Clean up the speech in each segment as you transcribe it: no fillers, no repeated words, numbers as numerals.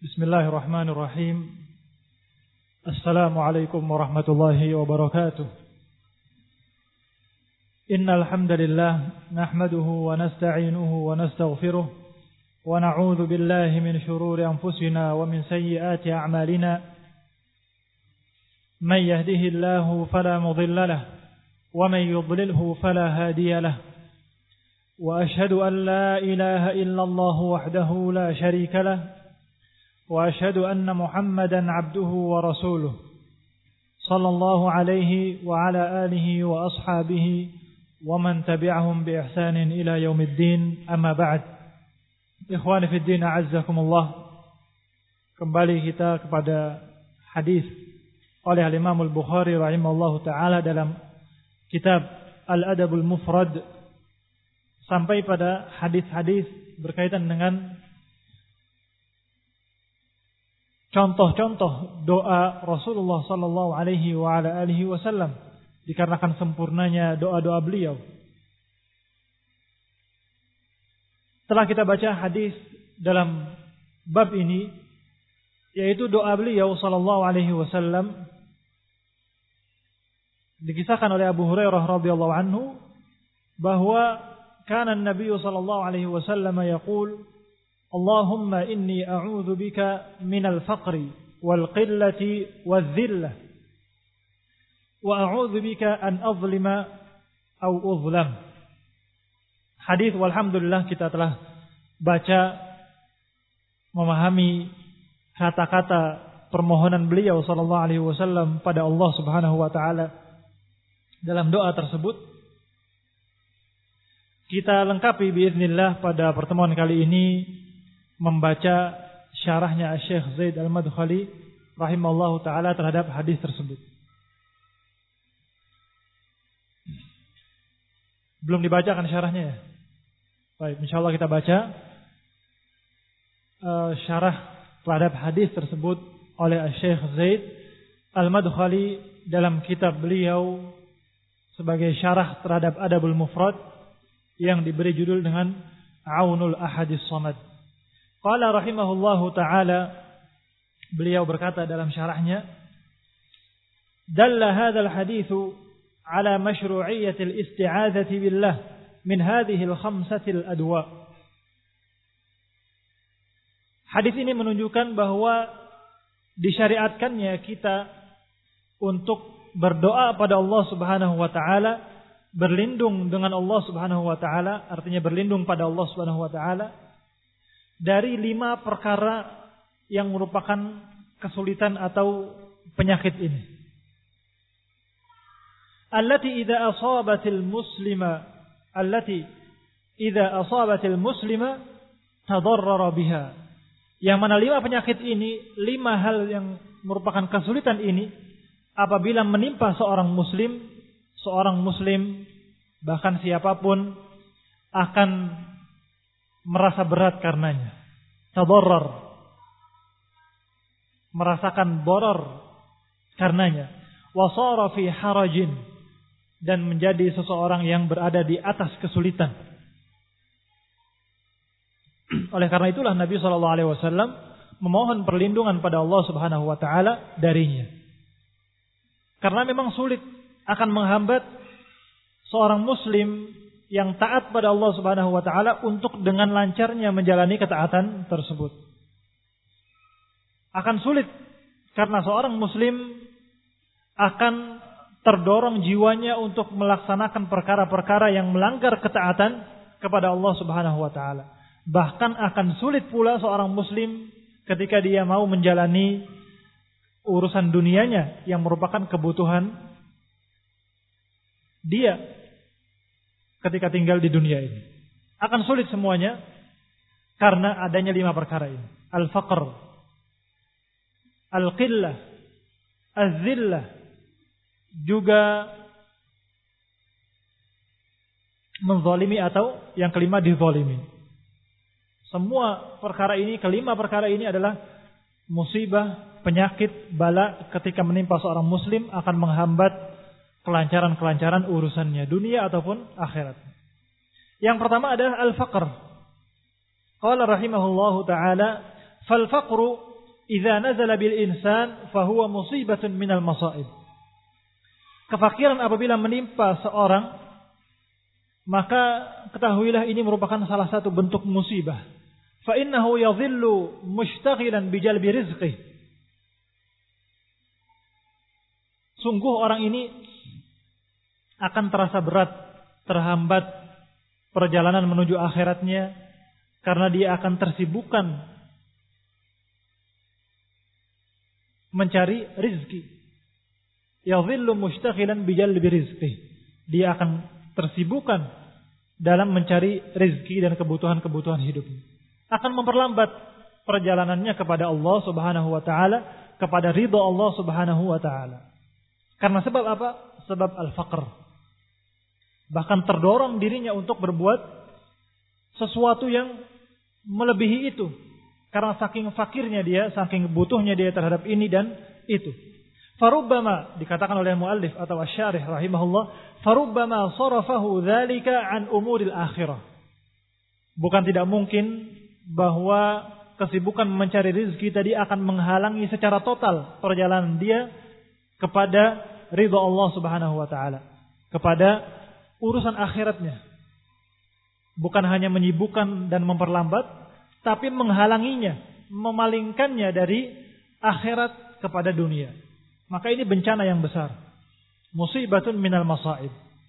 Bismillahirrahmanirrahim. Assalamualaikum warahmatullahi wabarakatuh. Innal hamdalillah nahmaduhu wa nasta'inuhu wa nastaghfiruh wa na'udzu billahi min shururi anfusina wa min sayyiati a'malina. Man yahdihillahu fala mudilla lahu wa man yudlilhu fala hadiya lahu. Wa ashhadu an la ilaha illallah wahdahu la sharika lahu. وأشهد أن محمدا عبده ورسوله صلى الله عليه وعلى آله وأصحابه ومن تبعهم بإحسان إلى يوم الدين أما بعد إخواني في الدين أعزكم الله. Kembali kita kepada hadis oleh Imam Al-Bukhari rahimahullahu taala dalam kitab Al-Adabul Mufrad sampai pada hadis-hadis berkaitan dengan contoh-contoh doa Rasulullah sallallahu alaihi wa ala alihi wasallam, dikarenakan sempurnanya doa-doa beliau. Setelah kita baca hadis dalam bab ini, yaitu doa beliau sallallahu alaihi wasallam, dikisahkan oleh Abu Hurairah radhiyallahu anhu bahwa kana an-nabiy sallallahu alaihi wasallam yaqul Allahumma inni a'udzu bika minal faqri wal qillati wal dhillah wa a'udzu bika an azlima aw uzlam. Hadis walhamdulillah kita telah baca, memahami kata-kata permohonan beliau sallallahu alaihi wasallam pada Allah Subhanahu wa taala dalam doa tersebut. Kita lengkapi biiznillah pada pertemuan kali ini membaca syarahnya Syekh Zaid Al-Madkhali rahimahullahu taala terhadap hadis tersebut. Belum dibacakan syarahnya ya? Baik, insyaallah kita baca syarah terhadap hadis tersebut oleh Syekh Zaid Al-Madkhali dalam kitab beliau sebagai syarah terhadap Adabul Mufrad yang diberi judul dengan Aunul Ahadis Samad. Qala rahimahullahu ta'ala, beliau berkata dalam syarahnya, dalla hadzal haditsu ala masyru'iyyati al-isti'adzati billah min hadhihi al-khamsati al-adwa. Hadis ini menunjukkan bahwa disyariatkannya kita untuk berdoa pada Allah Subhanahu wa taala, berlindung dengan Allah Subhanahu wa taala, artinya berlindung pada Allah Subhanahu wa taala dari 5 perkara yang merupakan kesulitan atau penyakit ini. Allati idza asabatil muslima tadarrara biha. Yang mana 5 penyakit ini, 5 hal yang merupakan kesulitan ini apabila menimpa seorang muslim bahkan siapapun akan merasa berat karenanya. Tadarrar, merasakan darar karenanya. Wasara fi harajin, dan menjadi seseorang yang berada di atas kesulitan. Oleh karena itulah Nabi SAW memohon perlindungan pada Allah Subhanahu wa taala darinya. Karena memang sulit, akan menghambat seorang muslim yang taat pada Allah Subhanahu wa taala untuk dengan lancarnya menjalani ketaatan tersebut. Akan sulit karena seorang muslim akan terdorong jiwanya untuk melaksanakan perkara-perkara yang melanggar ketaatan kepada Allah Subhanahu wa taala. Bahkan akan sulit pula seorang muslim ketika dia mau menjalani urusan dunianya yang merupakan kebutuhan dia ketika tinggal di dunia ini. Akan sulit semuanya karena adanya 5 perkara ini. Al-faqr, al-qillah, az-zillah, juga menzalimi atau yang kelima dizalimi. Semua perkara ini, kelima perkara ini adalah musibah, penyakit, bala ketika menimpa seorang muslim akan menghambat kelancaran-kelancaran urusannya, dunia ataupun akhirat. Yang pertama adalah al-faqr. Qala rahimahullahu ta'ala, fal faqru idza nazala bil insan fahuwa musibatun minal masaib. Kefakiran apabila menimpa seorang, maka ketahuilah ini merupakan salah satu bentuk musibah. Fa innahu yadhillu mushtaghilan bi jalbi rizqih. Sungguh orang ini akan terasa berat, terhambat perjalanan menuju akhiratnya karena dia akan tersibukkan mencari rizki. Yadhillu mushtaghilan bi jalbi rizqih. Dia akan tersibukkan dalam mencari rizki dan kebutuhan-kebutuhan hidupnya. Akan memperlambat perjalanannya kepada Allah Subhanahu wa taala, kepada ridha Allah Subhanahu wa taala. Karena sebab apa? Sebab al-faqr. Bahkan terdorong dirinya untuk berbuat sesuatu yang melebihi itu. Karena saking fakirnya dia, saking butuhnya dia terhadap ini dan itu. Farubbama, dikatakan oleh muallif atau asy-syarih rahimahullah, farubbama sarafahu dzalika an umuril akhirah. Bukan tidak mungkin bahwa kesibukan mencari rezeki tadi akan menghalangi secara total perjalanan dia kepada ridha Allah Subhanahu wa taala, kepada urusan akhiratnya. Bukan hanya menyibukkan dan memperlambat, tapi menghalanginya, memalingkannya dari akhirat kepada dunia. Maka ini bencana yang besar. Musibatun minal masaib.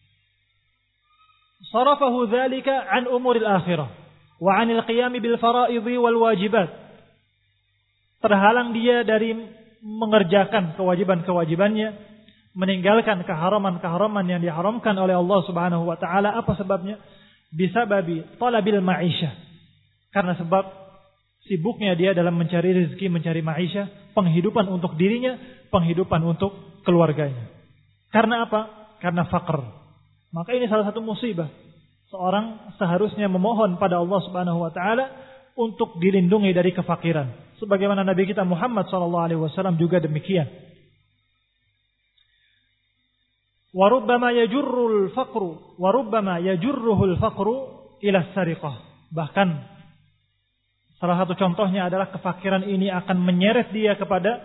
Sarafahu dzalika an umuril akhirah wa 'anil qiyam bil fara'idhi wal wajibat. Terhalang dia dari mengerjakan kewajiban-kewajibannya, meninggalkan keharaman-keharaman yang diharamkan oleh Allah Subhanahu wa taala. Apa sebabnya? Bisababi talabil ma'isyah. Karena sebab sibuknya dia dalam mencari rezeki, mencari ma'isyah, penghidupan untuk dirinya, penghidupan untuk keluarganya. Karena apa? Karena faqr. Maka ini salah satu musibah. Seorang seharusnya memohon pada Allah Subhanahu wa taala untuk dilindungi dari kefakiran. Sebagaimana Nabi kita Muhammad SAW juga demikian. Wa rubbama yajurruhul faqru ila sariqah. Bahkan salah satu contohnya adalah kefakiran ini akan menyeret dia kepada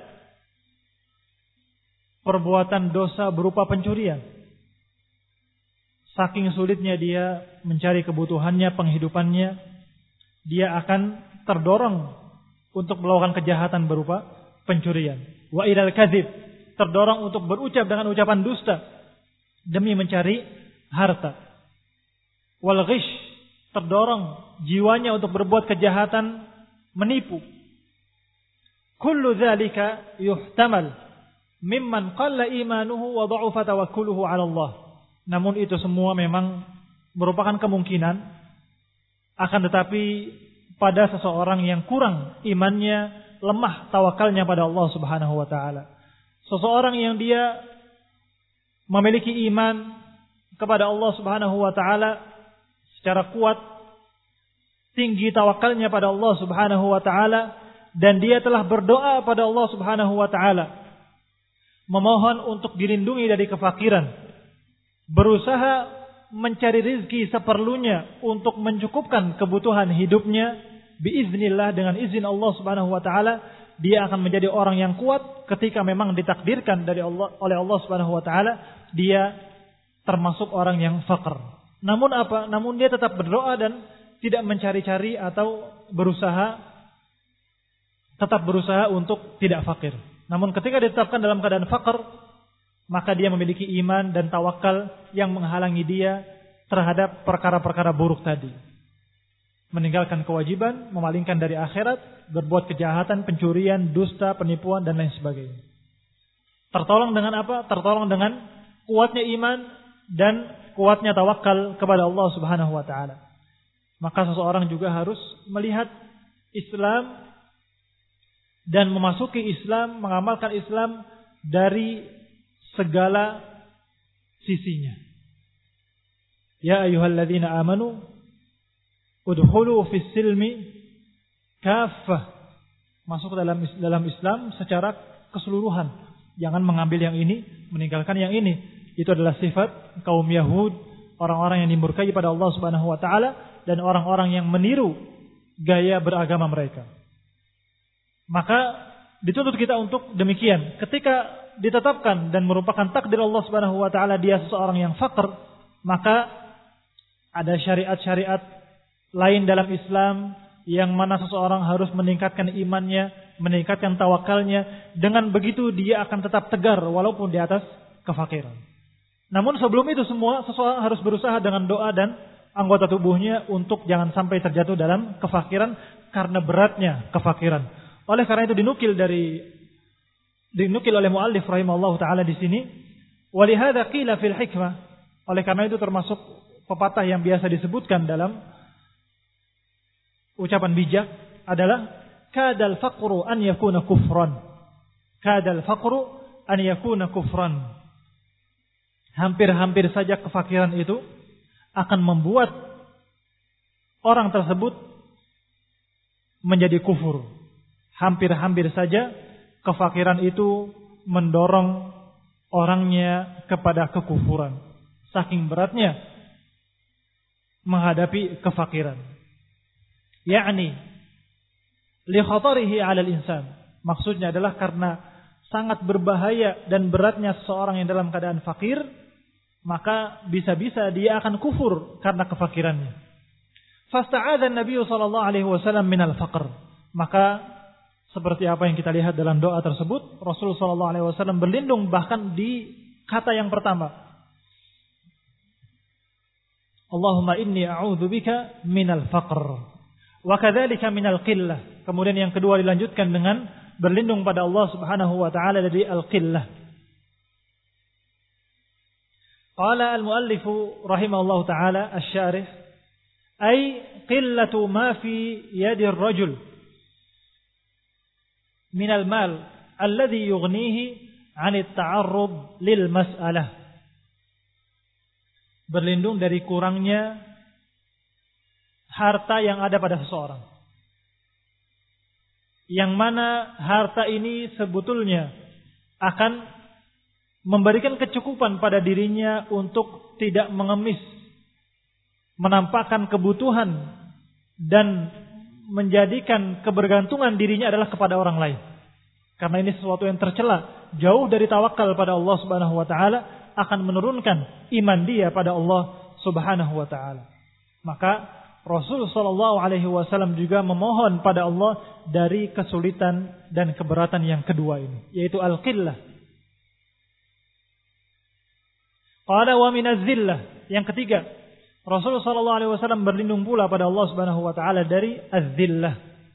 perbuatan dosa berupa pencurian. Saking sulitnya dia mencari kebutuhannya, penghidupannya, dia akan terdorong untuk melakukan kejahatan berupa pencurian. Wa ilal kadzib, terdorong untuk berucap dengan ucapan dusta demi mencari harta. Wal ghish, terdorong jiwanya untuk berbuat kejahatan, menipu. Kullu dzalika yuhtamal mimman qalla imanuhu wa dha'afa tawakkuluhu 'ala Allah. Namun itu semua memang merupakan kemungkinan, akan tetapi pada seseorang yang kurang imannya, lemah tawakalnya pada Allah Subhanahu wa taala. Seseorang yang dia memiliki iman kepada Allah Subhanahu wa taala secara kuat, tinggi tawakalnya pada Allah Subhanahu wa taala, dan dia telah berdoa pada Allah Subhanahu wa taala, memohon untuk dilindungi dari kefakiran, berusaha mencari rezeki seperlunya untuk mencukupkan kebutuhan hidupnya, biiznillah, dengan izin Allah Subhanahu wa taala, dia akan menjadi orang yang kuat ketika memang ditakdirkan oleh Allah Subhanahu wa taala dia termasuk orang yang faqr. Namun apa? Namun dia tetap berdoa dan tidak mencari-cari atau tetap berusaha untuk tidak fakir. Namun ketika ditetapkan dalam keadaan faqr, maka dia memiliki iman dan tawakal yang menghalangi dia terhadap perkara-perkara buruk tadi. Meninggalkan kewajiban, memalingkan dari akhirat, berbuat kejahatan, pencurian, dusta, penipuan, dan lain sebagainya. Tertolong dengan apa? Tertolong dengan kuatnya iman dan kuatnya tawakal kepada Allah Subhanahu wa taala. Maka seseorang juga harus melihat Islam dan memasuki Islam, mengamalkan Islam dari segala sisinya. Ya ayyuhalladzina amanu udkhulu fis silmi kaffah. Masuk dalam Islam secara keseluruhan. Jangan mengambil yang ini, meninggalkan yang ini. Itu adalah sifat kaum Yahud, orang-orang yang dimurkai pada Allah Subhanahu wa taala dan orang-orang yang meniru gaya beragama mereka. Maka dituntut kita untuk demikian. Ketika ditetapkan dan merupakan takdir Allah Subhanahu wa taala dia seseorang yang faqir, maka ada syariat-syariat lain dalam Islam yang mana seseorang harus meningkatkan imannya, meningkatkan tawakalnya. Dengan begitu dia akan tetap tegar walaupun di atas kefakiran. Namun sebelum itu semua seseorang harus berusaha dengan doa dan anggota tubuhnya untuk jangan sampai terjatuh dalam kefakiran karena beratnya kefakiran. Oleh karena itu dinukil oleh muallif rahimahullah taala di sini, walihada qila fil hikmah. Oleh karena itu termasuk pepatah yang biasa disebutkan dalam ucapan bijak adalah kadal faqru an yakuna kufran. Kadal faqru an yakuna kufran. Hampir-hampir saja kefakiran itu akan membuat orang tersebut menjadi kufur. Hampir-hampir saja kefakiran itu mendorong orangnya kepada kekufuran. Saking beratnya menghadapi kefakiran. Yakni li khatarihi 'ala al-insan. Maksudnya adalah karena sangat berbahaya dan beratnya seseorang yang dalam keadaan fakir, maka bisa-bisa dia akan kufur karena kefakirannya. Fasta'adha an-nabiy sallallahu alaihi wasallam minal faqr. Maka seperti apa yang kita lihat dalam doa tersebut, Rasulullah sallallahu alaihi wasallam berlindung bahkan di kata yang pertama. Allahumma inni a'udzubika minal faqr wa kadzalika minal qillah. Kemudian yang kedua dilanjutkan dengan berlindung pada Allah Subhanahu wa taala dari al-qillah. Qala al-muallif rahimahullahu taala asy-syarih ay qillatu ma fi yadi ar-rajul min al-mal alladhi yughnihi 'an at-ta'arrud lil mas'alah. Berlindung dari kurangnya harta yang ada pada seseorang. Yang mana harta ini sebetulnya akan memberikan kecukupan pada dirinya untuk tidak mengemis, menampakkan kebutuhan dan menjadikan kebergantungan dirinya adalah kepada orang lain. Karena ini sesuatu yang tercela, jauh dari tawakal pada Allah Subhanahu wa taala, akan menurunkan iman dia pada Allah Subhanahu wa taala. Maka Rasul sallallahu alaihi wasallam juga memohon pada Allah dari kesulitan dan keberatan yang kedua ini, yaitu al-qillah. Qala wa minaz-zillah. Yang ketiga, Rasul sallallahu alaihi wasallam berlindung pula pada Allah Subhanahu wa taala dari az-zillah.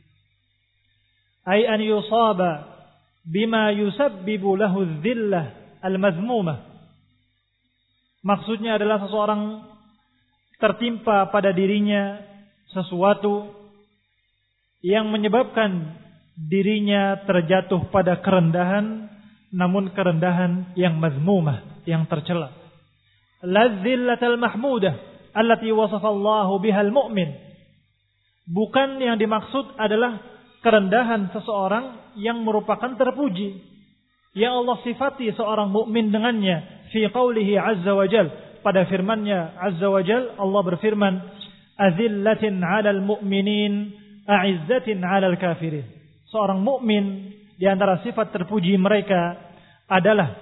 Ay an yusaba bima yusabbibu lahu az-zillah al-mazmumah. Maksudnya adalah seseorang tertimpa pada dirinya sesuatu yang menyebabkan dirinya terjatuh pada kerendahan, namun kerendahan yang mazmumah, yang tercela. Ladzillatal mahmudah allati wasafa Allah biha al-mu'min. Bukan yang dimaksud adalah kerendahan seseorang yang merupakan terpuji, yang Allah sifati seorang mukmin dengannya. Fi qawlihi azza wa jal, pada firman-Nya azza wa jal, Allah berfirman, azillatin 'alal mu'minin a'izzatin 'alal kafirin. Seorang mukmin di antara sifat terpuji mereka adalah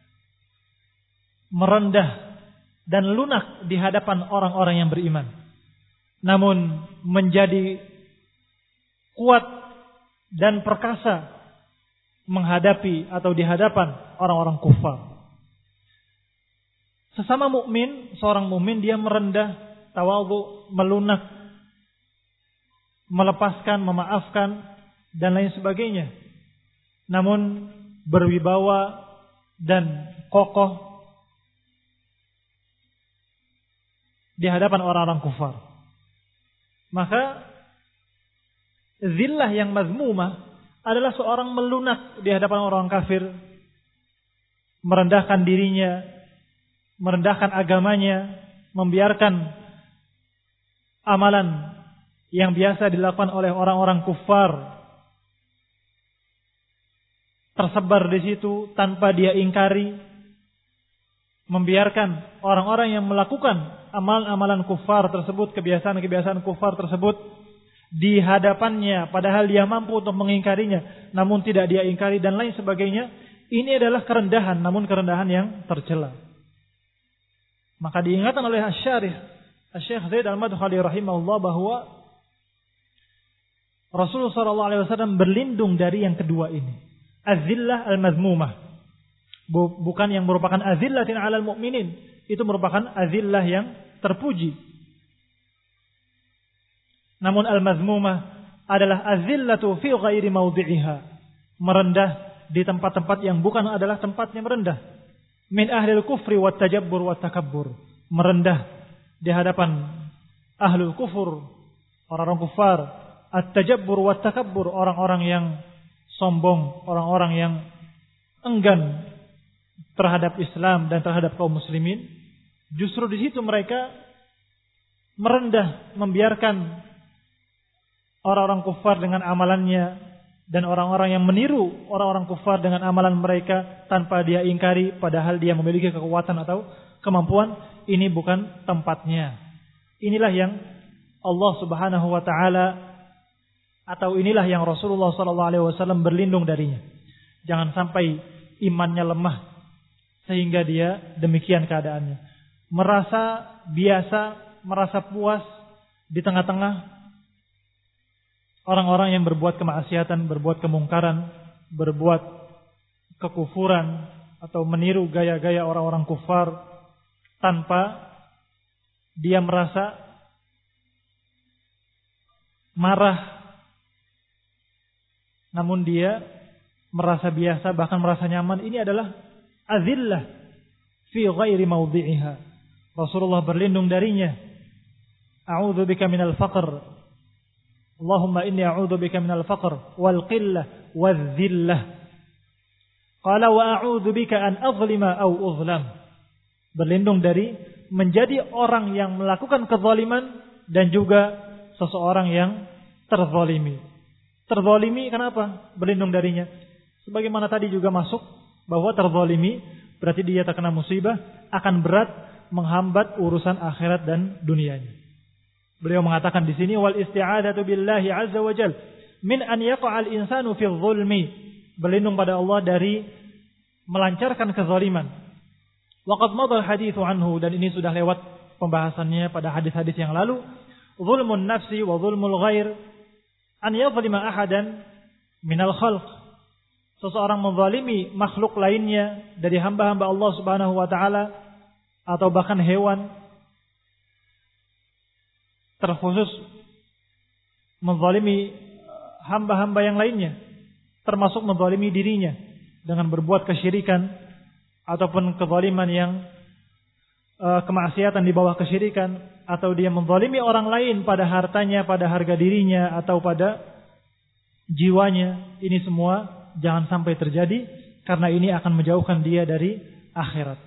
merendah dan lunak di hadapan orang-orang yang beriman, namun menjadi kuat dan perkasa menghadapi atau di hadapan orang-orang kufar. Sesama mukmin, seorang mukmin dia merendah, tawadhu, melunak, melepaskan, memaafkan dan lain sebagainya. Namun berwibawa dan kokoh di hadapan orang-orang kufar. Maka zillah yang mazmumah adalah seorang melunak di hadapan orang kafir, merendahkan dirinya, merendahkan agamanya, membiarkan amalan yang biasa dilakukan oleh orang-orang kufar tersebar di situ tanpa dia ingkari, membiarkan orang-orang yang melakukan amalan-amalan kufar tersebut, kebiasaan-kebiasaan kufar tersebut, di hadapannya padahal dia mampu untuk mengingkarinya namun tidak dia ingkari dan lain sebagainya, ini adalah kerendahan, namun kerendahan yang tercela. Maka diingatkan oleh Syekh Zaid Al-Madkhali rahimahullah bahwa Rasulullah SAW berlindung dari yang kedua ini, azillah al-mazmumah, bukan yang merupakan azillatin 'alal mu'minin, itu merupakan azillah yang terpuji. Namun al-mazmumah adalah azillatu fi ghairi mawdi'iha, merendah di tempat-tempat yang bukan adalah tempatnya merendah. Min ahlil kufri wat tajabbur wat takabbur, merendah di hadapan ahlul kufur, orang-orang kufar, at-tajabbur wat takabbur, orang-orang yang sombong, orang-orang yang enggan terhadap Islam dan terhadap kaum muslimin. Justru di situ mereka merendah, membiarkan orang-orang kufar dengan amalannya dan orang-orang yang meniru orang-orang kufar dengan amalan mereka tanpa dia ingkari padahal dia memiliki kekuatan atau kemampuan. Ini bukan tempatnya. Inilah yang Allah Subhanahu wa taala atau inilah yang Rasulullah sallallahu alaihi wasallam berlindung darinya. Jangan sampai imannya lemah sehingga dia demikian keadaannya. Merasa biasa, merasa puas di tengah-tengah orang-orang yang berbuat kemaksiatan, berbuat kemungkaran, berbuat kekufuran atau meniru gaya-gaya orang-orang kufar tanpa dia merasa marah, namun dia merasa biasa, bahkan merasa nyaman. Ini adalah azillah fi ghairi mawdi'iha. Rasulullah berlindung darinya. A'udzu bika minal faqr. Allahumma inni a'udzu bika minal faqr wal qillah wal dhillah. Qala wa a'udzu bika an azlima aw uzlam. Berlindung dari menjadi orang yang melakukan kezaliman dan juga seseorang yang terzalimi. Terzalimi kenapa? Berlindung darinya. Sebagaimana tadi juga masuk bahwa terzalimi berarti dia terkena musibah, akan berat menghambat urusan akhirat dan dunianya. Beliau mengatakan di sini wal isti'adzatu billahi azza wa jal min an yaqa'al insanu fi dzulmi, berlindung pada Allah dari melancarkan kezaliman. Waqad madha haditsu anhu, dan ini sudah lewat pembahasannya pada hadis-hadis yang lalu. Zulmun nafsi wa zulmul ghair an yadhlima ahadan minal khalq. Seseorang menzalimi makhluk lainnya dari hamba-hamba Allah Subhanahu wa taala atau bahkan hewan, terkhusus menzalimi hamba-hamba yang lainnya, termasuk menzalimi dirinya dengan berbuat kesyirikan ataupun kezaliman yang kemaksiatan di bawah kesyirikan, atau dia menzalimi orang lain pada hartanya, pada harga dirinya atau pada jiwanya. Ini semua jangan sampai terjadi karena ini akan menjauhkan dia dari akhirat.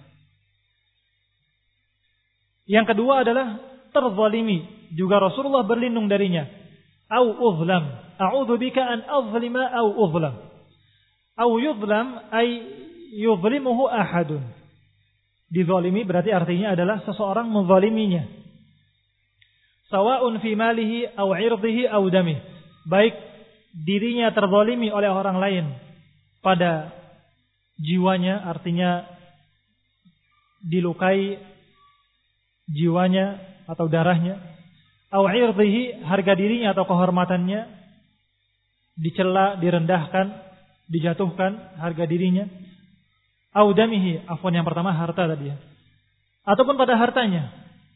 Yang kedua adalah terzalimi, juga Rasulullah berlindung darinya. Au uzlam, a'udzu bika an azlima au uzlam. Au yuzlam ay yuzlimuhu ahadun. Dizalimi berarti artinya adalah seseorang menzaliminya. Sawa'un fi malihi au 'irdihi au damih. Baik dirinya terzalimi oleh orang lain pada jiwanya, artinya dilukai jiwanya atau darahnya, au 'irdihi, harga dirinya atau kehormatannya dicela, direndahkan, dijatuhkan harga dirinya. Audamihi, afwan yang pertama harta tadi ya. Ataupun pada hartanya.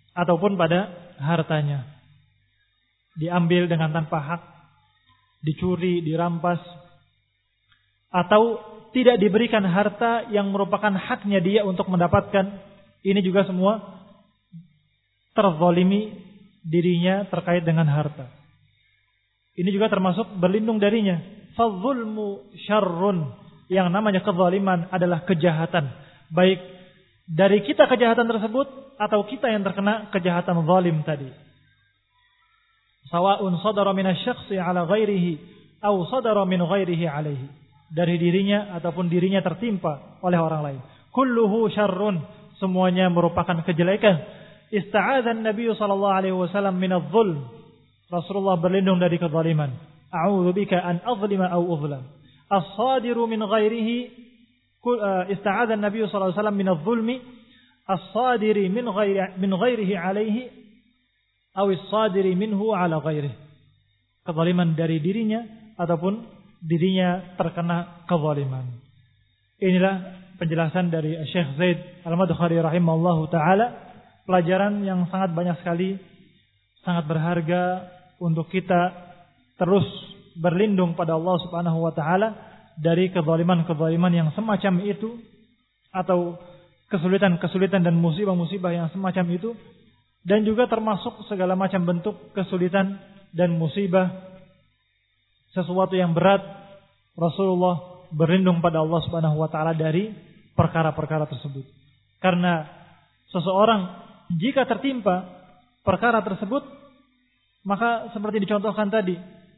Diambil dengan tanpa hak, dicuri, dirampas, atau tidak diberikan harta yang merupakan haknya dia untuk mendapatkan. Ini juga semua terzalimi dirinya terkait dengan harta. Ini juga termasuk berlindung darinya. Fadzulmu syarrun. Yang namanya kezaliman adalah kejahatan. Baik dari kita kejahatan tersebut atau kita yang terkena kejahatan zalim tadi. Sawa'un sadara minasy-syakhsi 'ala ghairihi aw sadara min ghairihi 'alaihi. Dari dirinya ataupun dirinya tertimpa oleh orang lain. Kulluhu syarrun, semuanya merupakan kejelekan. Ista'adzan Nabi sallallahu alaihi wasallam minadh-dhulm. Rasulullah berlindung dari kezaliman. A'udzubika an azlima aw uzlam. As-sadiru min ghairihi ista'adha an-nabiy sallallahu alaihi wasallam min adh-dhulmi as-sadiri min ghairihi alaihi aw as-sadiri minhu ala ghairihi. Kezaliman dari dirinya ataupun dirinya terkena kezaliman. Inilah penjelasan dari Syekh Zaid Al-Madkhali rahimahullahu taala, pelajaran yang sangat banyak sekali, sangat berharga untuk kita terus berlindung pada Allah Subhanahu wa taala dari kezaliman-kezaliman yang semacam itu, atau kesulitan-kesulitan dan musibah-musibah yang semacam itu, dan juga termasuk segala macam bentuk kesulitan dan musibah, sesuatu yang berat. Rasulullah berlindung pada Allah Subhanahu wa taala dari perkara-perkara tersebut. Karena seseorang jika tertimpa perkara tersebut, maka seperti dicontohkan tadi,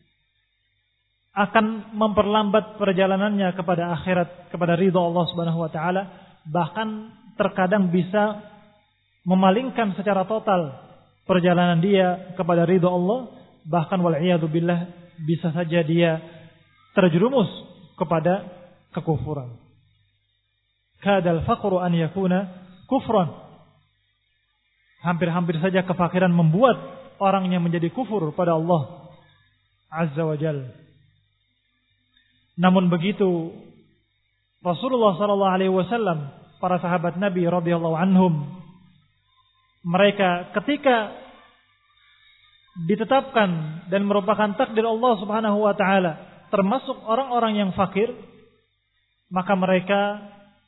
akan memperlambat perjalanannya kepada akhirat, kepada ridha Allah Subhanahu wa taala, bahkan terkadang bisa memalingkan secara total perjalanan dia kepada ridha Allah, bahkan wal iyadu billah bisa saja dia terjerumus kepada kekufuran. Kadal faqru an yakuna kufran. Hampir-hampir saja kefakiran membuat orangnya menjadi kufur pada Allah Azza wa Jalla. Namun begitu Rasulullah sallallahu alaihi wasallam, para sahabat Nabi radhiyallahu anhum, mereka ketika ditetapkan dan merupakan takdir Allah Subhanahu wa taala termasuk orang-orang yang fakir, maka mereka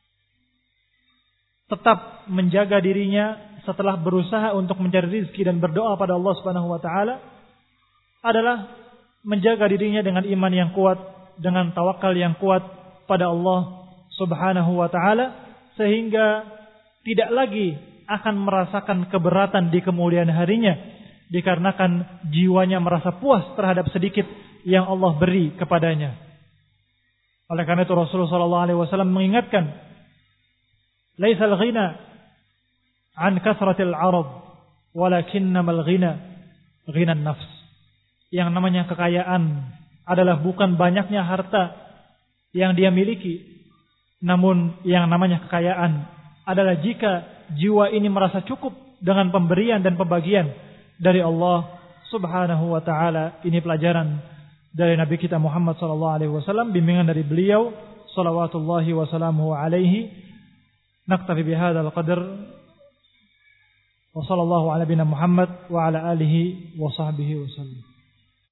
tetap menjaga dirinya setelah berusaha untuk mencari rezeki dan berdoa pada Allah Subhanahu wa taala, adalah menjaga dirinya dengan iman yang kuat, dengan tawakal yang kuat pada Allah Subhanahu wa taala, sehingga tidak lagi akan merasakan keberatan di kemudian harinya dikarenakan jiwanya merasa puas terhadap sedikit yang Allah beri kepadanya. Oleh karena itu Rasulullah sallallahu alaihi wasallam mengingatkan, "Laisal ghina an kasratil 'arad, walakinnamal ghina ghinan nafs." Yang namanya kekayaan adalah bukan banyaknya harta yang dia miliki, namun yang namanya kekayaan adalah jika jiwa ini merasa cukup dengan pemberian dan pembagian dari Allah Subhanahu wa taala. Ini pelajaran dari Nabi kita Muhammad sallallahu alaihi wasallam, bimbingan dari beliau salawatullahi wa salamuhu alaihi. Naktafi bihadzal qadar wa sallallahu ala nabiyina Muhammad wa ala alihi wa sahbihi wasallam.